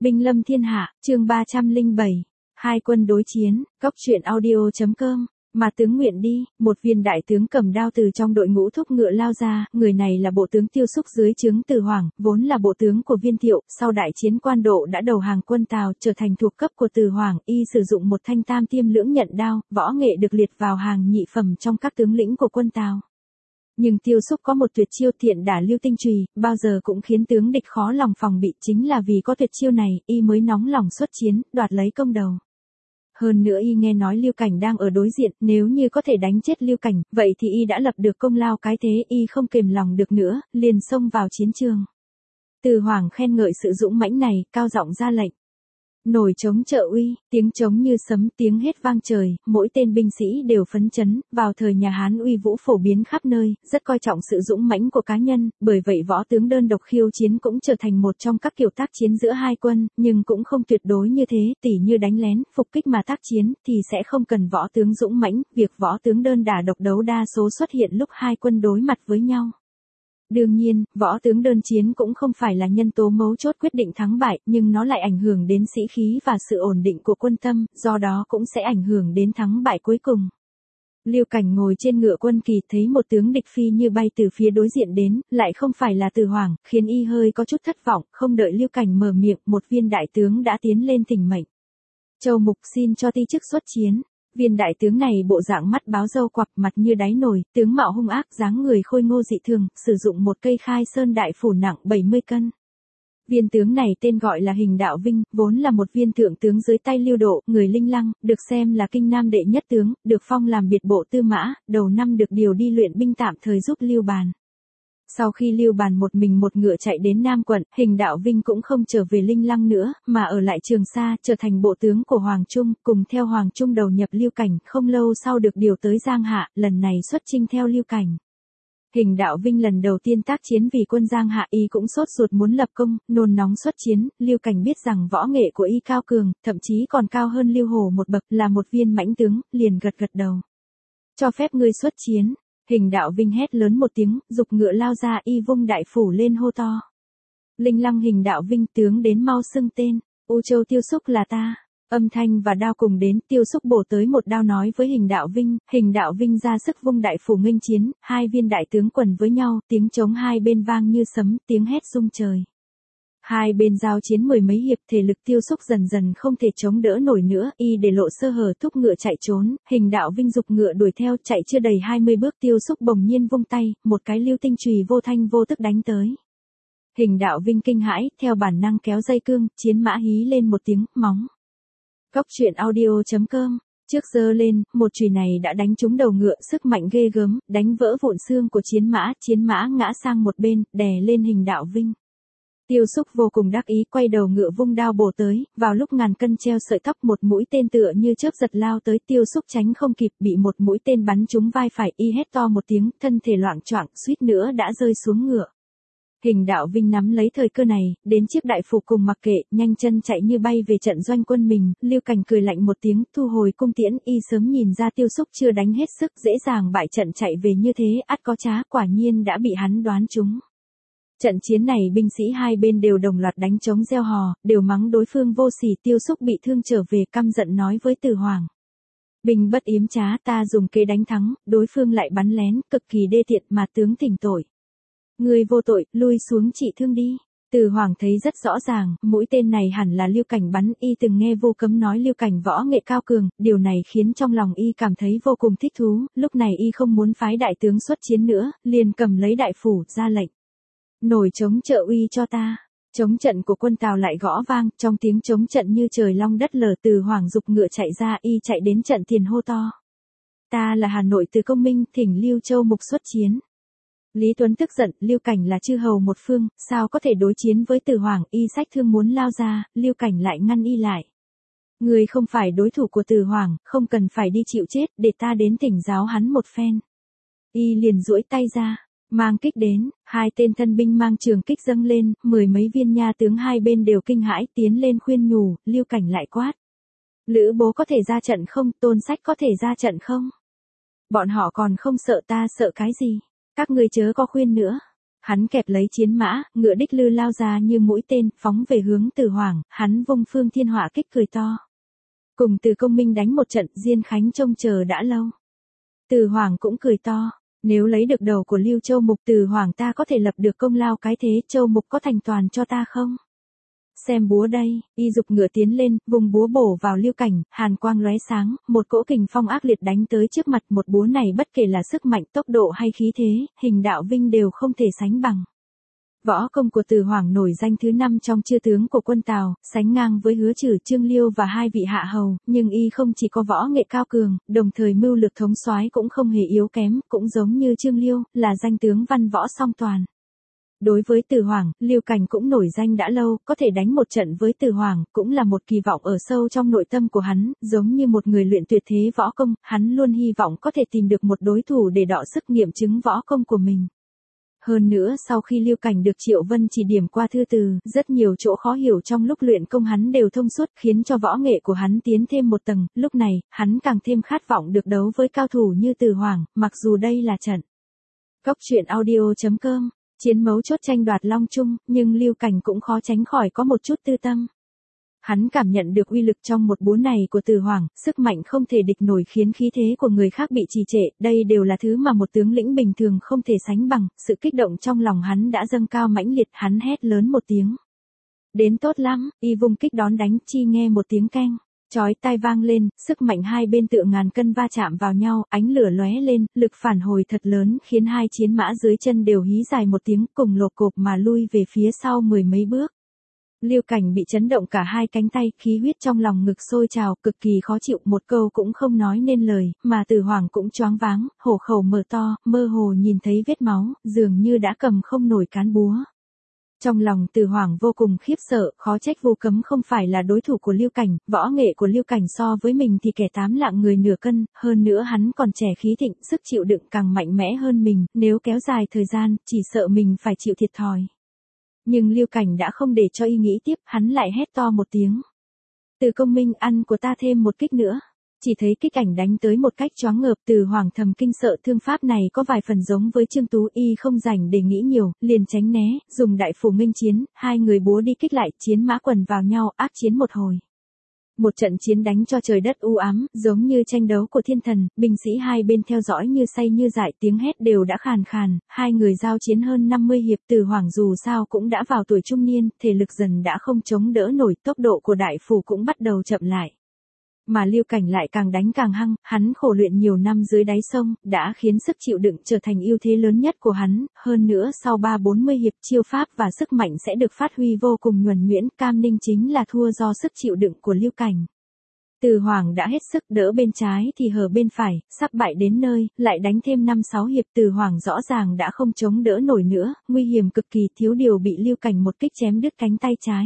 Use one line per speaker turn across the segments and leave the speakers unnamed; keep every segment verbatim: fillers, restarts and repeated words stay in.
Binh lâm thiên hạ, chương ba trăm lẻ bảy. Hai quân đối chiến, góc truyện audio.com. Mà tướng nguyện đi, một viên đại tướng cầm đao từ trong đội ngũ thúc ngựa lao ra, người này là bộ tướng Tiêu Xúc dưới trướng Từ Hoảng, vốn là bộ tướng của Viên Thiệu, sau đại chiến quan độ đã đầu hàng quân Tào, trở thành thuộc cấp của Từ Hoảng, y sử dụng một thanh tam tiêm lưỡng nhận đao, võ nghệ được liệt vào hàng nhị phẩm trong các tướng lĩnh của quân Tào. Nhưng Tiêu Xúc có một tuyệt chiêu thiện đả lưu tinh chùy, bao giờ cũng khiến tướng địch khó lòng phòng bị, chính là vì có tuyệt chiêu này, y mới nóng lòng xuất chiến, đoạt lấy công đầu. Hơn nữa y nghe nói Lưu Cảnh đang ở đối diện, nếu như có thể đánh chết Lưu Cảnh, vậy thì y đã lập được công lao cái thế, y không kềm lòng được nữa, liền xông vào chiến trường. Từ Hoảng khen ngợi sự dũng mãnh này, cao giọng ra lệnh. Nổi trống trợ uy, tiếng trống như sấm, tiếng hét vang trời, mỗi tên binh sĩ đều phấn chấn, vào thời nhà Hán uy vũ phổ biến khắp nơi, rất coi trọng sự dũng mãnh của cá nhân, bởi vậy võ tướng đơn độc khiêu chiến cũng trở thành một trong các kiểu tác chiến giữa hai quân, nhưng cũng không tuyệt đối như thế, tỉ như đánh lén, phục kích mà tác chiến, thì sẽ không cần võ tướng dũng mãnh, việc võ tướng đơn đả độc đấu đa số xuất hiện lúc hai quân đối mặt với nhau. Đương nhiên, võ tướng đơn chiến cũng không phải là nhân tố mấu chốt quyết định thắng bại, nhưng nó lại ảnh hưởng đến sĩ khí và sự ổn định của quân tâm, do đó cũng sẽ ảnh hưởng đến thắng bại cuối cùng. Lưu Cảnh ngồi trên ngựa quân kỳ thấy một tướng địch phi như bay từ phía đối diện đến, lại không phải là Từ Hoảng, khiến y hơi có chút thất vọng, không đợi Lưu Cảnh mở miệng, một viên đại tướng đã tiến lên thỉnh mệnh. Châu Mục xin cho ti chức xuất chiến. Viên đại tướng này bộ dạng mắt báo râu quặp, mặt như đáy nồi, tướng mạo hung ác, dáng người khôi ngô dị thường, sử dụng một cây khai sơn đại phủ nặng bảy mươi cân. Viên tướng này tên gọi là Hình Đạo Vinh, vốn là một viên thượng tướng dưới tay Lưu Độ, người Linh Lăng, được xem là kinh nam đệ nhất tướng, được phong làm biệt bộ tư mã, đầu năm được điều đi luyện binh tạm thời giúp Lưu Bàn. Sau khi Lưu Bàn một mình một ngựa chạy đến Nam quận, Hình Đạo Vinh cũng không trở về Linh Lăng nữa, mà ở lại Trường Sa, trở thành bộ tướng của Hoàng Trung, cùng theo Hoàng Trung đầu nhập Lưu Cảnh, không lâu sau được điều tới Giang Hạ, lần này xuất chinh theo Lưu Cảnh. Hình Đạo Vinh lần đầu tiên tác chiến vì quân Giang Hạ, y cũng sốt ruột muốn lập công, nôn nóng xuất chiến, Lưu Cảnh biết rằng võ nghệ của y cao cường, thậm chí còn cao hơn Lưu Hổ một bậc, là một viên mãnh tướng, liền gật gật đầu. Cho phép ngươi xuất chiến. Hình Đạo Vinh hét lớn một tiếng, dục ngựa lao ra, y vung đại phủ lên hô to. Linh Lăng Hình Đạo Vinh, tướng đến mau xưng tên, U Châu Tiêu Xúc là ta. Âm thanh và đao cùng đến, Tiêu Xúc bổ tới một đao nói với Hình Đạo Vinh, Hình Đạo Vinh ra sức vung đại phủ nghênh chiến, hai viên đại tướng quần với nhau, tiếng trống hai bên vang như sấm, tiếng hét rung trời. Hai bên giao chiến mười mấy hiệp, thể lực Tiêu Xúc dần dần không thể chống đỡ nổi nữa, y để lộ sơ hở thúc ngựa chạy trốn, Hình Đạo Vinh dục ngựa đuổi theo, chạy chưa đầy hai mươi bước, Tiêu Xúc bỗng nhiên vung tay, một cái lưu tinh chùy vô thanh vô tức đánh tới. Hình Đạo Vinh kinh hãi, theo bản năng kéo dây cương, chiến mã hí lên một tiếng, móng. Góc truyện audio.com. Trước giơ lên, một chùy này đã đánh trúng đầu ngựa, sức mạnh ghê gớm, đánh vỡ vụn xương của chiến mã, chiến mã ngã sang một bên, đè lên Hình Đạo Vinh. Tiêu Xúc vô cùng đắc ý, quay đầu ngựa vung đao bổ tới, vào lúc ngàn cân treo sợi tóc, một mũi tên tựa như chớp giật lao tới, Tiêu Xúc tránh không kịp, bị một mũi tên bắn trúng vai phải, y hét to một tiếng, thân thể loạng choạng, suýt nữa đã rơi xuống ngựa. Hình Đạo Vinh nắm lấy thời cơ này, đến chiếc đại phủ cùng mặc kệ, nhanh chân chạy như bay về trận doanh quân mình, Lưu Cảnh cười lạnh một tiếng, thu hồi cung tiễn, y sớm nhìn ra Tiêu Xúc chưa đánh hết sức, dễ dàng bại trận chạy về như thế, ắt có trá, quả nhiên đã bị hắn đoán trúng. Trận chiến này binh sĩ hai bên đều đồng loạt đánh trống reo hò, đều mắng đối phương vô sỉ, Tiêu Xúc bị thương trở về căm giận nói với Từ Hoảng. Binh bất yếm trá, ta dùng kế đánh thắng, đối phương lại bắn lén, cực kỳ đê tiện, mà tướng thỉnh tội. Người vô tội, lui xuống trị thương đi. Từ Hoảng thấy rất rõ ràng, mũi tên này hẳn là Lưu Cảnh bắn, y từng nghe Vô Cấm nói Lưu Cảnh võ nghệ cao cường, điều này khiến trong lòng y cảm thấy vô cùng thích thú, lúc này y không muốn phái đại tướng xuất chiến nữa, liền cầm lấy đại phủ, ra lệnh. Nổi trống trợ uy cho ta. Trống trận của quân Tào lại gõ vang, trong tiếng trống trận như trời long đất lở, Từ Hoảng dục ngựa chạy ra, y chạy đến trận tiền hô to. Ta là Hà Nội Từ Công Minh, thỉnh Lưu Châu Mục xuất chiến. Lý Tuấn tức giận, Lưu Cảnh là chư hầu một phương, sao có thể đối chiến với Từ Hoảng, y sách thương muốn lao ra, Lưu Cảnh lại ngăn y lại. Người không phải đối thủ của Từ Hoảng, không cần phải đi chịu chết, để ta đến thỉnh giáo hắn một phen. Y liền duỗi tay ra, mang kích đến, hai tên thân binh mang trường kích dâng lên, mười mấy viên nha tướng hai bên đều kinh hãi, tiến lên khuyên nhủ, Lưu Cảnh lại quát. Lữ bố có thể ra trận không, Tôn Sách có thể ra trận không? Bọn họ còn không sợ, ta sợ cái gì? Các ngươi chớ có khuyên nữa. Hắn kẹp lấy chiến mã, ngựa đích lư lao ra như mũi tên, phóng về hướng Từ Hoảng, hắn vung phương thiên họa kích cười to. Cùng Từ Công Minh đánh một trận, Diên Khánh trông chờ đã lâu. Từ Hoảng cũng cười to, nếu lấy được đầu của Lưu Châu Mục Từ Hoảng ta có thể lập được công lao cái thế, Châu Mục có thành toàn cho ta không? Xem búa đây, y dục ngựa tiến lên, vùng búa bổ vào Lưu Cảnh, hàn quang lóe sáng, một cỗ kình phong ác liệt đánh tới trước mặt, một búa này bất kể là sức mạnh, tốc độ hay khí thế, hình đạo vinh đều không thể sánh bằng. Võ công của Từ Hoảng nổi danh thứ năm trong chư tướng của quân Tào, sánh ngang với Hứa Trử, Trương Liêu và hai vị hạ hầu, nhưng y không chỉ có võ nghệ cao cường, đồng thời mưu lược thống soái cũng không hề yếu kém, cũng giống như Trương Liêu, là danh tướng văn võ song toàn. Đối với Từ Hoảng, Lưu Cảnh cũng nổi danh đã lâu, có thể đánh một trận với Từ Hoảng, cũng là một kỳ vọng ở sâu trong nội tâm của hắn, giống như một người luyện tuyệt thế võ công, hắn luôn hy vọng có thể tìm được một đối thủ để đọ sức nghiệm chứng võ công của mình. Hơn nữa sau khi Lưu Cảnh được Triệu Vân chỉ điểm qua thư từ, rất nhiều chỗ khó hiểu trong lúc luyện công hắn đều thông suốt, khiến cho võ nghệ của hắn tiến thêm một tầng, lúc này, hắn càng thêm khát vọng được đấu với cao thủ như Từ Hoảng, mặc dù đây là trận. Cốc truyện audio chấm com, chiến mấu chốt tranh đoạt long trung, nhưng Lưu Cảnh cũng khó tránh khỏi có một chút tư tâm. Hắn cảm nhận được uy lực trong một búa này của Từ Hoảng, sức mạnh không thể địch nổi khiến khí thế của người khác bị trì trệ, đây đều là thứ mà một tướng lĩnh bình thường không thể sánh bằng, sự kích động trong lòng hắn đã dâng cao mãnh liệt, hắn hét lớn một tiếng. Đến tốt lắm, y vung kích đón đánh, chi nghe một tiếng keng, chói tai vang lên, sức mạnh hai bên tựa ngàn cân va chạm vào nhau, ánh lửa lóe lên, lực phản hồi thật lớn khiến hai chiến mã dưới chân đều hí dài một tiếng, cùng lộp cộp mà lui về phía sau mười mấy bước. Lưu Cảnh bị chấn động cả hai cánh tay, khí huyết trong lòng ngực sôi trào, cực kỳ khó chịu, một câu cũng không nói nên lời, mà Từ Hoảng cũng choáng váng, hổ khẩu mở to, mơ hồ nhìn thấy vết máu, dường như đã cầm không nổi cán búa. Trong lòng Từ Hoảng vô cùng khiếp sợ, khó trách Vu Cấm không phải là đối thủ của Lưu Cảnh, võ nghệ của Lưu Cảnh so với mình thì kẻ tám lạng người nửa cân, hơn nữa hắn còn trẻ khí thịnh, sức chịu đựng càng mạnh mẽ hơn mình, nếu kéo dài thời gian, chỉ sợ mình phải chịu thiệt thòi. Nhưng Lưu Cảnh đã không để cho y nghĩ tiếp, hắn lại hét to một tiếng. Từ Công Minh, ăn của ta thêm một kích nữa. Chỉ thấy kích ảnh đánh tới một cách choáng ngợp, Từ Hoảng thầm kinh sợ, thương pháp này có vài phần giống với Trương Tú, y không rảnh để nghĩ nhiều, liền tránh né, dùng đại phủ nghênh chiến, hai người búa đi kích lại, chiến mã quần vào nhau, ác chiến một hồi. Một trận chiến đánh cho trời đất u ám, giống như tranh đấu của thiên thần, binh sĩ hai bên theo dõi như say như dại, tiếng hét đều đã khàn khàn, hai người giao chiến hơn năm mươi hiệp, Từ Hoảng dù sao cũng đã vào tuổi trung niên, thể lực dần đã không chống đỡ nổi, tốc độ của đại phủ cũng bắt đầu chậm lại. Mà Lưu Cảnh lại càng đánh càng hăng, hắn khổ luyện nhiều năm dưới đáy sông, đã khiến sức chịu đựng trở thành ưu thế lớn nhất của hắn, hơn nữa sau ba bốn mươi hiệp chiêu pháp và sức mạnh sẽ được phát huy vô cùng nhuần nhuyễn, cam ninh chính là thua do sức chịu đựng của Lưu Cảnh. Từ Hoảng đã hết sức, đỡ bên trái thì hở bên phải, sắp bại đến nơi, lại đánh thêm năm sáu hiệp, Từ Hoảng rõ ràng đã không chống đỡ nổi nữa, nguy hiểm cực kỳ, thiếu điều bị Lưu Cảnh một kích chém đứt cánh tay trái.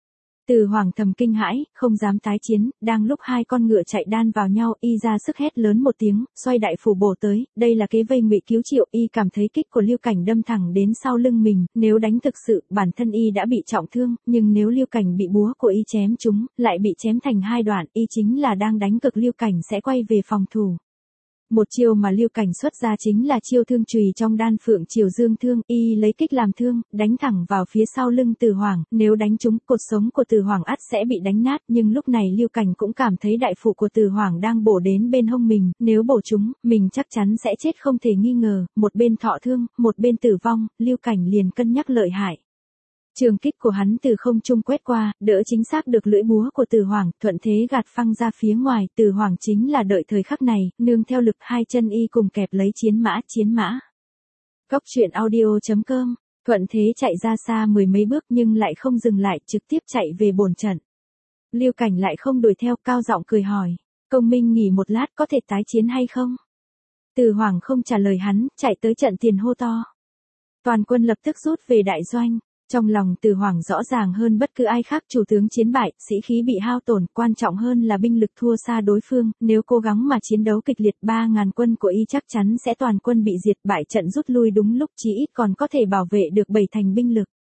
Từ Hoảng thầm kinh hãi, không dám tái chiến, đang lúc hai con ngựa chạy đan vào nhau, y ra sức hét lớn một tiếng, xoay đại phủ bổ tới, đây là kế vây ngụy cứu Triệu, y cảm thấy kích của Lưu Cảnh đâm thẳng đến sau lưng mình, nếu đánh thực sự, bản thân y đã bị trọng thương, nhưng nếu Lưu Cảnh bị búa của y chém trúng, lại bị chém thành hai đoạn, y chính là đang đánh cực, Lưu Cảnh sẽ quay về phòng thủ. Một chiêu mà Lưu Cảnh xuất ra chính là chiêu thương chùy trong đan phượng triều dương thương, y lấy kích làm thương, đánh thẳng vào phía sau lưng Từ Hoảng, nếu đánh trúng, cột sống của Từ Hoảng ắt sẽ bị đánh nát, nhưng lúc này Lưu Cảnh cũng cảm thấy đại phủ của Từ Hoảng đang bổ đến bên hông mình, nếu bổ trúng, mình chắc chắn sẽ chết không thể nghi ngờ, một bên thọ thương, một bên tử vong, Lưu Cảnh liền cân nhắc lợi hại. Trường kích của hắn từ không trung quét qua, đỡ chính xác được lưỡi búa của Từ Hoảng, thuận thế gạt phăng ra phía ngoài, Từ Hoảng chính là đợi thời khắc này, nương theo lực hai chân y cùng kẹp lấy chiến mã, chiến mã. Cốc truyện audio chấm com, thuận thế chạy ra xa mười mấy bước nhưng lại không dừng lại, trực tiếp chạy về bổn trận. Lưu Cảnh lại không đuổi theo, cao giọng cười hỏi, Công Minh nghỉ một lát có thể tái chiến hay không? Từ Hoảng không trả lời hắn, chạy tới trận tiền hô to. Toàn quân lập tức rút về đại doanh. Trong lòng Từ Hoảng rõ ràng hơn bất cứ ai khác, chủ tướng chiến bại, sĩ khí bị hao tổn, quan trọng hơn là binh lực thua xa đối phương, nếu cố gắng mà chiến đấu kịch liệt, ba ngàn quân của y chắc chắn sẽ toàn quân bị diệt, bại trận rút lui đúng lúc, chí ít còn có thể bảo vệ được bảy thành binh lực.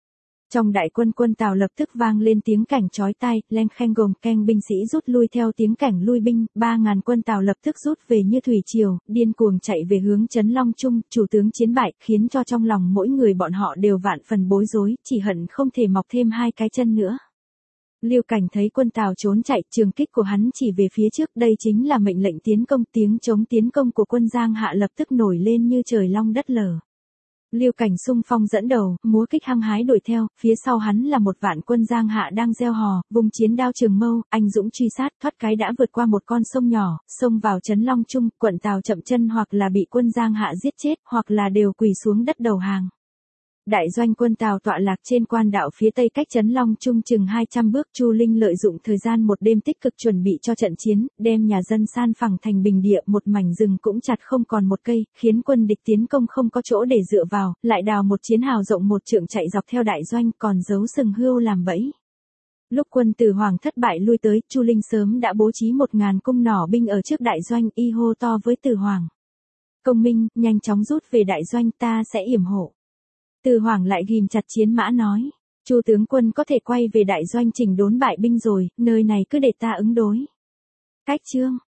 Trong đại quân quân Tào lập tức vang lên tiếng cảnh chói tai, leng kheng gồm keng binh sĩ rút lui theo tiếng cảnh lui binh, ba ngàn quân Tào lập tức rút về như thủy triều, điên cuồng chạy về hướng Trấn Long Trung, chủ tướng chiến bại, khiến cho trong lòng mỗi người bọn họ đều vạn phần bối rối, chỉ hận không thể mọc thêm hai cái chân nữa. Lưu Cảnh thấy quân Tào trốn chạy, trường kích của hắn chỉ về phía trước, đây chính là mệnh lệnh tiến công, tiếng chống tiến công của quân Giang Hạ lập tức nổi lên như trời long đất lở. Lưu Cảnh xung phong dẫn đầu, múa kích hăng hái đuổi theo, phía sau hắn là một vạn quân Giang Hạ đang gieo hò, vùng chiến đao trường mâu, anh dũng truy sát, thoát cái đã vượt qua một con sông nhỏ, xông vào Trấn Long Trung, quận Tào chậm chân hoặc là bị quân Giang Hạ giết chết, hoặc là đều quỳ xuống đất đầu hàng. Đại doanh quân Tào tọa lạc trên quan đạo phía tây cách Trấn Long Trung chừng hai trăm bước, Chu Linh lợi dụng thời gian một đêm tích cực chuẩn bị cho trận chiến, đem nhà dân san phẳng thành bình địa, một mảnh rừng cũng chặt không còn một cây, khiến quân địch tiến công không có chỗ để dựa vào, lại đào một chiến hào rộng một trượng chạy dọc theo đại doanh, còn giấu sừng hươu làm bẫy. Lúc quân Từ Hoàng thất bại lui tới, Chu Linh sớm đã bố trí một ngàn cung nỏ binh ở trước đại doanh, y hô to với Từ Hoàng: "Công minh, nhanh chóng rút về đại doanh, ta sẽ yểm hộ." Từ Hoàng lại ghim chặt chiến mã nói: "Chu tướng quân có thể quay về đại doanh chỉnh đốn bại binh rồi, nơi này cứ để ta ứng đối." Cách chương